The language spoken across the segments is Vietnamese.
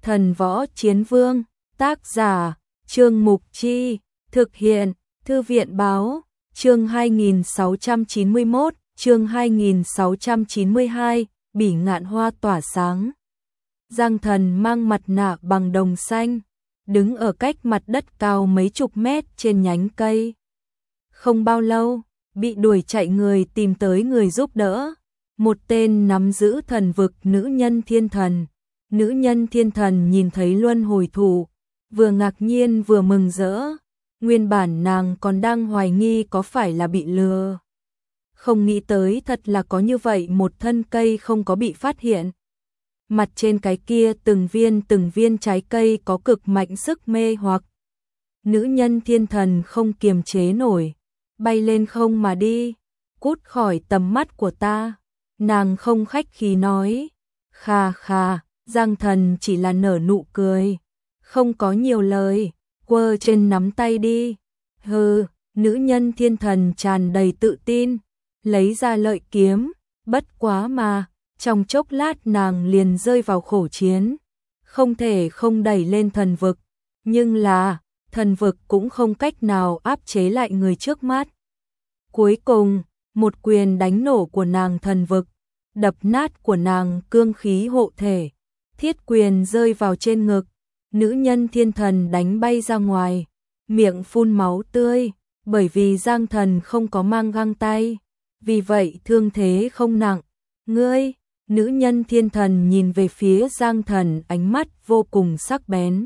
Thần Võ Chiến Vương, tác giả, Trương Mục Chi, thực hiện, Thư viện Báo, chương 2691, chương 2692, Bỉ Ngạn Hoa tỏa sáng. Giang Thần mang mặt nạ bằng đồng xanh, đứng ở cách mặt đất cao mấy chục mét trên nhánh cây. Không bao lâu, bị đuổi chạy người tìm tới người giúp đỡ, một tên nắm giữ thần vực nữ nhân thiên thần. Nữ nhân thiên thần nhìn thấy luân hồi thủ, vừa ngạc nhiên vừa mừng rỡ, nguyên bản nàng còn đang hoài nghi có phải là bị lừa. Không nghĩ tới thật là có như vậy một thân cây không có bị phát hiện. Mặt trên cái kia từng viên trái cây có cực mạnh sức mê hoặc. Nữ nhân thiên thần không kiềm chế nổi, bay lên không mà đi, cút khỏi tầm mắt của ta. Nàng không khách khí nói, khà khà. Giang Thần chỉ là nở nụ cười, không có nhiều lời, quơ trên nắm tay đi. Hừ, nữ nhân thiên thần tràn đầy tự tin, lấy ra lợi kiếm, bất quá mà, trong chốc lát nàng liền rơi vào khổ chiến, không thể không đẩy lên thần vực, nhưng là, thần vực cũng không cách nào áp chế lại người trước mắt. Cuối cùng, một quyền đánh nổ của nàng thần vực, đập nát của nàng cương khí hộ thể. Thiết quyền rơi vào trên ngực, nữ nhân thiên thần đánh bay ra ngoài, miệng phun máu tươi, bởi vì Giang Thần không có mang găng tay, vì vậy thương thế không nặng. Ngươi, nữ nhân thiên thần nhìn về phía Giang Thần, ánh mắt vô cùng sắc bén.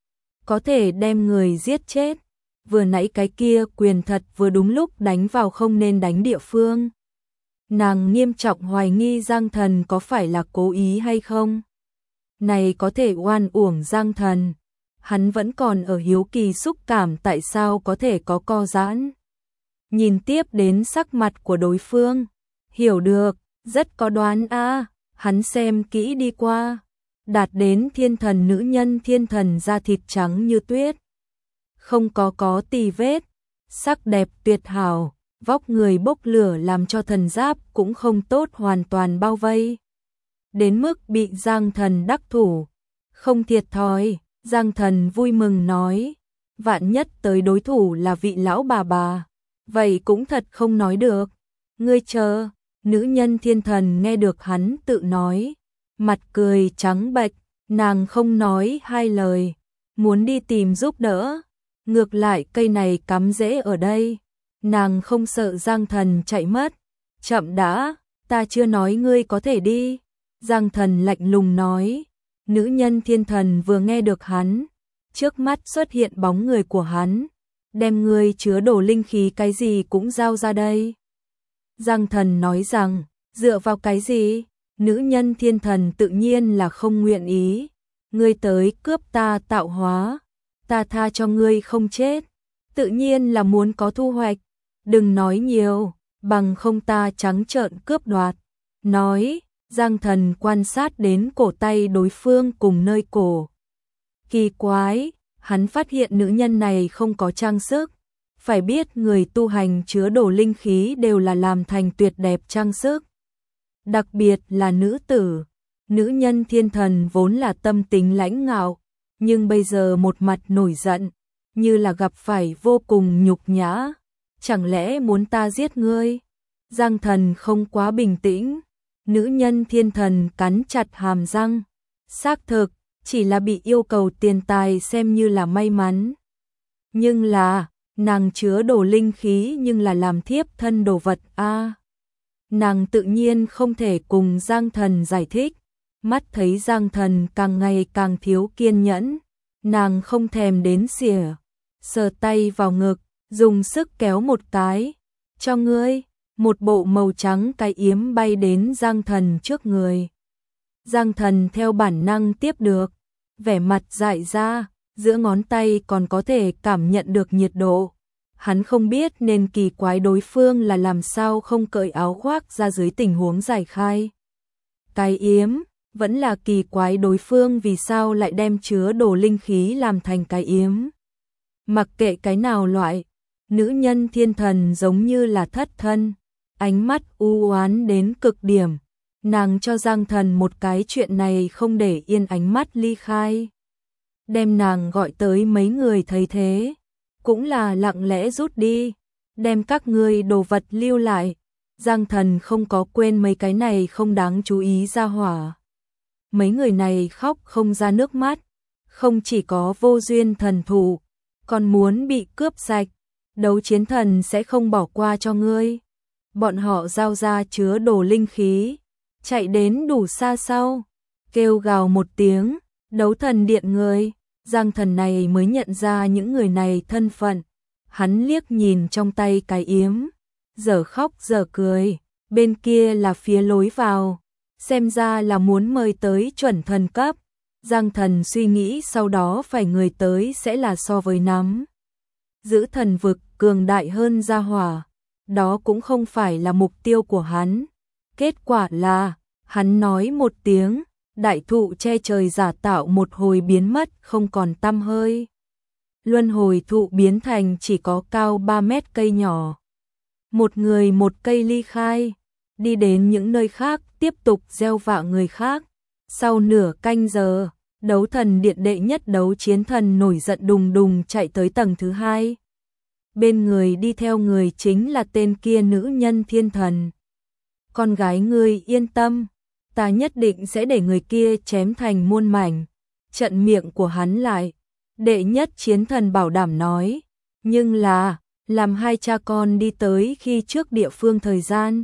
Có thể đem người giết chết, vừa nãy cái kia quyền thật vừa đúng lúc đánh vào không nên đánh địa phương. Nàng nghiêm trọng hoài nghi Giang Thần có phải là cố ý hay không. Này có thể oan uổng Giang Thần, hắn vẫn còn ở hiếu kỳ xúc cảm tại sao có thể có co giãn. Nhìn tiếp đến sắc mặt của đối phương, hiểu được, rất có đoán a, hắn xem kỹ đi qua, đạt đến thiên thần nữ nhân thiên thần da thịt trắng như tuyết, không có tì vết, sắc đẹp tuyệt hảo, vóc người bốc lửa làm cho thần giáp cũng không tốt hoàn toàn bao vây. Đến mức bị Giang Thần đắc thủ, không thiệt thòi, Giang Thần vui mừng nói, vạn nhất tới đối thủ là vị lão bà, vậy cũng thật không nói được. Ngươi chờ, nữ nhân thiên thần nghe được hắn tự nói, mặt cười trắng bệch, nàng không nói hai lời, muốn đi tìm giúp đỡ, ngược lại cây này cắm rễ ở đây, nàng không sợ Giang Thần chạy mất. Chậm đã, ta chưa nói ngươi có thể đi. Giang Thần lạnh lùng nói, nữ nhân thiên thần vừa nghe được hắn, trước mắt xuất hiện bóng người của hắn, đem ngươi chứa đổ linh khí cái gì cũng giao ra đây. Giang Thần nói rằng, dựa vào cái gì? Nữ nhân thiên thần tự nhiên là không nguyện ý, ngươi tới cướp ta tạo hóa, ta tha cho ngươi không chết, tự nhiên là muốn có thu hoạch, đừng nói nhiều, bằng không ta trắng trợn cướp đoạt. Nói, Giang Thần quan sát đến cổ tay đối phương cùng nơi cổ. Kỳ quái, hắn phát hiện nữ nhân này không có trang sức. Phải biết người tu hành chứa đổ linh khí đều là làm thành tuyệt đẹp trang sức. Đặc biệt là nữ tử. Nữ nhân thiên thần vốn là tâm tính lãnh ngạo, nhưng bây giờ một mặt nổi giận, như là gặp phải vô cùng nhục nhã. Chẳng lẽ muốn ta giết ngươi? Giang Thần không quá bình tĩnh. Nữ nhân thiên thần cắn chặt hàm răng, xác thực, chỉ là bị yêu cầu tiền tài xem như là may mắn. Nhưng là, nàng chứa đồ linh khí nhưng là làm thiếp thân đồ vật a. Nàng tự nhiên không thể cùng Giang Thần giải thích, mắt thấy Giang Thần càng ngày càng thiếu kiên nhẫn, nàng không thèm đến xỉa, sờ tay vào ngực, dùng sức kéo một cái, cho ngươi. Một bộ màu trắng cái yếm bay đến Giang Thần trước người. Giang Thần theo bản năng tiếp được, vẻ mặt dại ra, giữa ngón tay còn có thể cảm nhận được nhiệt độ. Hắn không biết nên kỳ quái đối phương là làm sao không cởi áo khoác ra dưới tình huống giải khai cái yếm, vẫn là kỳ quái đối phương vì sao lại đem chứa đồ linh khí làm thành cái yếm. Mặc kệ cái nào loại, nữ nhân thiên thần giống như là thất thân. Ánh mắt u oán đến cực điểm, Nàng cho Giang Thần một cái chuyện này không để yên, ánh mắt ly khai. Đem nàng gọi tới mấy người thấy thế, cũng là lặng lẽ rút đi, đem các ngươi đồ vật lưu lại. Giang Thần không có quên mấy cái này không đáng chú ý ra hỏa. Mấy người này khóc không ra nước mắt, không chỉ có vô duyên thần thù, còn muốn bị cướp sạch. Đấu chiến thần sẽ không bỏ qua cho ngươi. Bọn họ giao ra chứa đồ linh khí, chạy đến đủ xa sau, kêu gào một tiếng, đấu thần điện người. Giang Thần này mới nhận ra những người này thân phận. Hắn liếc nhìn trong tay cái yếm, giờ khóc giờ cười, bên kia là phía lối vào, xem ra là muốn mời tới chuẩn thần cấp. Giang Thần suy nghĩ sau đó phải người tới sẽ là so với nắm giữ thần vực cường đại hơn gia hỏa, đó cũng không phải là mục tiêu của hắn. Kết quả là, hắn nói một tiếng, đại thụ che trời giả tạo một hồi biến mất không còn tăm hơi. Luân hồi thụ biến thành chỉ có cao 3 mét cây nhỏ. Một người một cây ly khai, đi đến những nơi khác tiếp tục gieo vạ người khác. Sau nửa canh giờ, đấu thần điện đệ nhất đấu chiến thần nổi giận đùng đùng chạy tới tầng thứ 2. Bên người đi theo người chính là tên kia nữ nhân thiên thần. Con gái ngươi yên tâm, ta nhất định sẽ để người kia chém thành muôn mảnh. Trận miệng của hắn lại, đệ nhất chiến thần bảo đảm nói, nhưng là, làm hai cha con đi tới khi trước địa phương thời gian.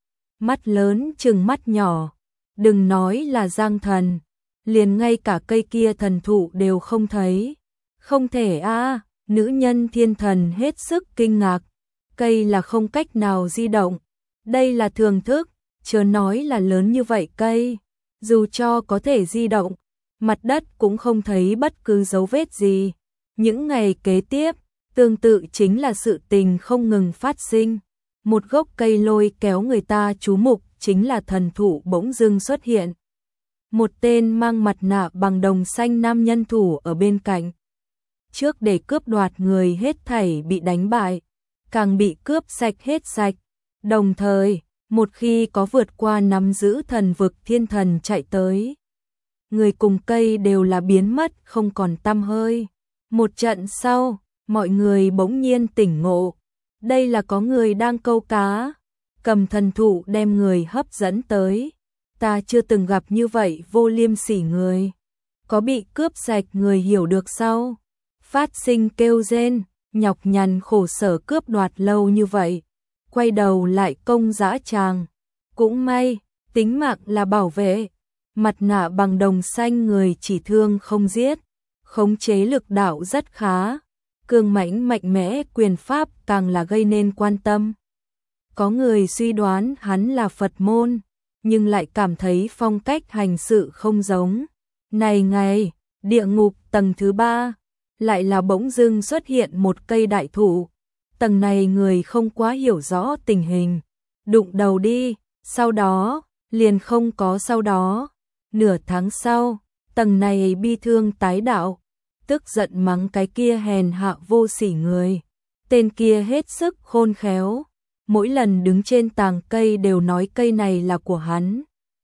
Mắt lớn chừng mắt nhỏ, đừng nói là Giang Thần, liền ngay cả cây kia thần thụ đều không thấy. Không thể a, nữ nhân thiên thần hết sức kinh ngạc, cây là không cách nào di động, đây là thường thức, chớ nói là lớn như vậy cây, dù cho có thể di động, mặt đất cũng không thấy bất cứ dấu vết gì. Những ngày kế tiếp, tương tự chính là sự tình không ngừng phát sinh. Một gốc cây lôi kéo người ta chú mục chính là thần thụ bỗng dưng xuất hiện. Một tên mang mặt nạ bằng đồng xanh nam nhân thủ ở bên cạnh. Trước để cướp đoạt người hết thảy bị đánh bại, càng bị cướp sạch hết sạch. Đồng thời, một khi có vượt qua nắm giữ thần vực thiên thần chạy tới, người cùng cây đều là biến mất không còn tăm hơi. Một trận sau, mọi người bỗng nhiên tỉnh ngộ. Đây là có người đang câu cá, cầm thần thụ đem người hấp dẫn tới. Ta chưa từng gặp như vậy vô liêm sỉ người. Có bị cướp sạch người hiểu được sau. Phát sinh kêu rên, nhọc nhằn khổ sở cướp đoạt lâu như vậy. Quay đầu lại công dã tràng. Cũng may, tính mạng là bảo vệ. Mặt nạ bằng đồng xanh người chỉ thương không giết. Khống chế lực đạo rất khá. Cường mãnh mạnh mẽ quyền pháp càng là gây nên quan tâm. Có người suy đoán hắn là Phật môn, nhưng lại cảm thấy phong cách hành sự không giống. Này ngày, địa ngục tầng thứ 3, lại là bỗng dưng xuất hiện một cây đại thụ. Tầng này người không quá hiểu rõ tình hình, đụng đầu đi, sau đó, liền không có sau đó. Nửa tháng sau, tầng này bi thương tái đạo, tức giận mắng cái kia hèn hạ vô sỉ người. Tên kia hết sức khôn khéo, mỗi lần đứng trên tàng cây đều nói cây này là của hắn.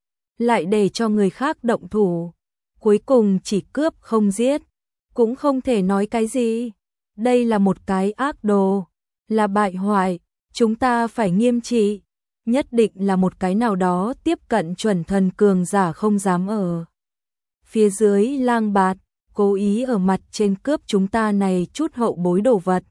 Lại để cho người khác động thủ, cuối cùng chỉ cướp không giết, cũng không thể nói cái gì. Đây là một cái ác đồ, là bại hoại, chúng ta phải nghiêm trị. Nhất định là một cái nào đó tiếp cận chuẩn thần cường giả không dám ở phía dưới lang bạt, cố ý ở mặt trên cướp chúng ta này chút hậu bối đồ vật.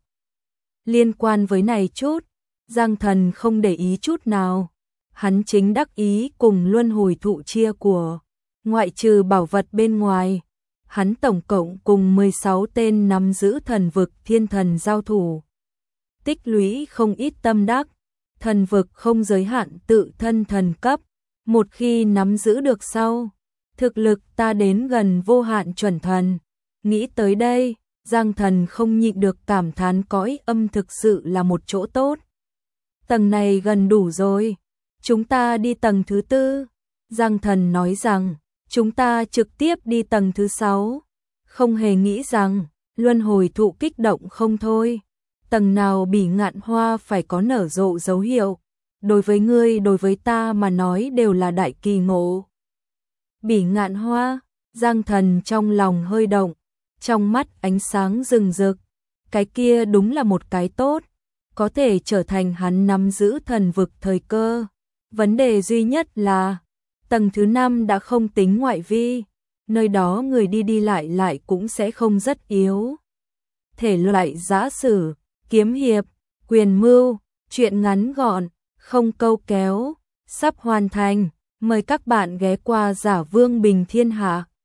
Liên quan với này chút, Giang Thần không để ý chút nào. Hắn chính đắc ý cùng luân hồi thụ chia của, ngoại trừ bảo vật bên ngoài. Hắn tổng cộng cùng 16 tên nắm giữ thần vực thiên thần giao thủ. Tích lũy không ít tâm đắc, thần vực không giới hạn tự thân thần cấp. Một khi nắm giữ được sau, thực lực ta đến gần vô hạn chuẩn thần. Nghĩ tới đây, Giang Thần không nhịn được cảm thán cõi âm thực sự là một chỗ tốt. Tầng này gần đủ rồi, chúng ta đi tầng thứ 4. Giang Thần nói rằng, chúng ta trực tiếp đi tầng thứ 6. Không hề nghĩ rằng, luân hồi thụ kích động không thôi. Tầng nào bỉ ngạn hoa phải có nở rộ dấu hiệu. đối với ngươi, đối với ta mà nói đều là đại kỳ ngộ. Bỉ Ngạn Hoa, Giang Thần trong lòng hơi động, trong mắt ánh sáng rừng rực, cái kia đúng là một cái tốt, có thể trở thành hắn nắm giữ thần vực thời cơ. Vấn đề duy nhất là, tầng thứ 5 đã không tính ngoại vi, nơi đó người đi đi lại lại cũng sẽ không rất yếu. Thể loại giã sử, kiếm hiệp, quyền mưu, truyện ngắn gọn, không câu kéo, sắp hoàn thành. Mời các bạn ghé qua Giả Vương Bình Thiên Hạ.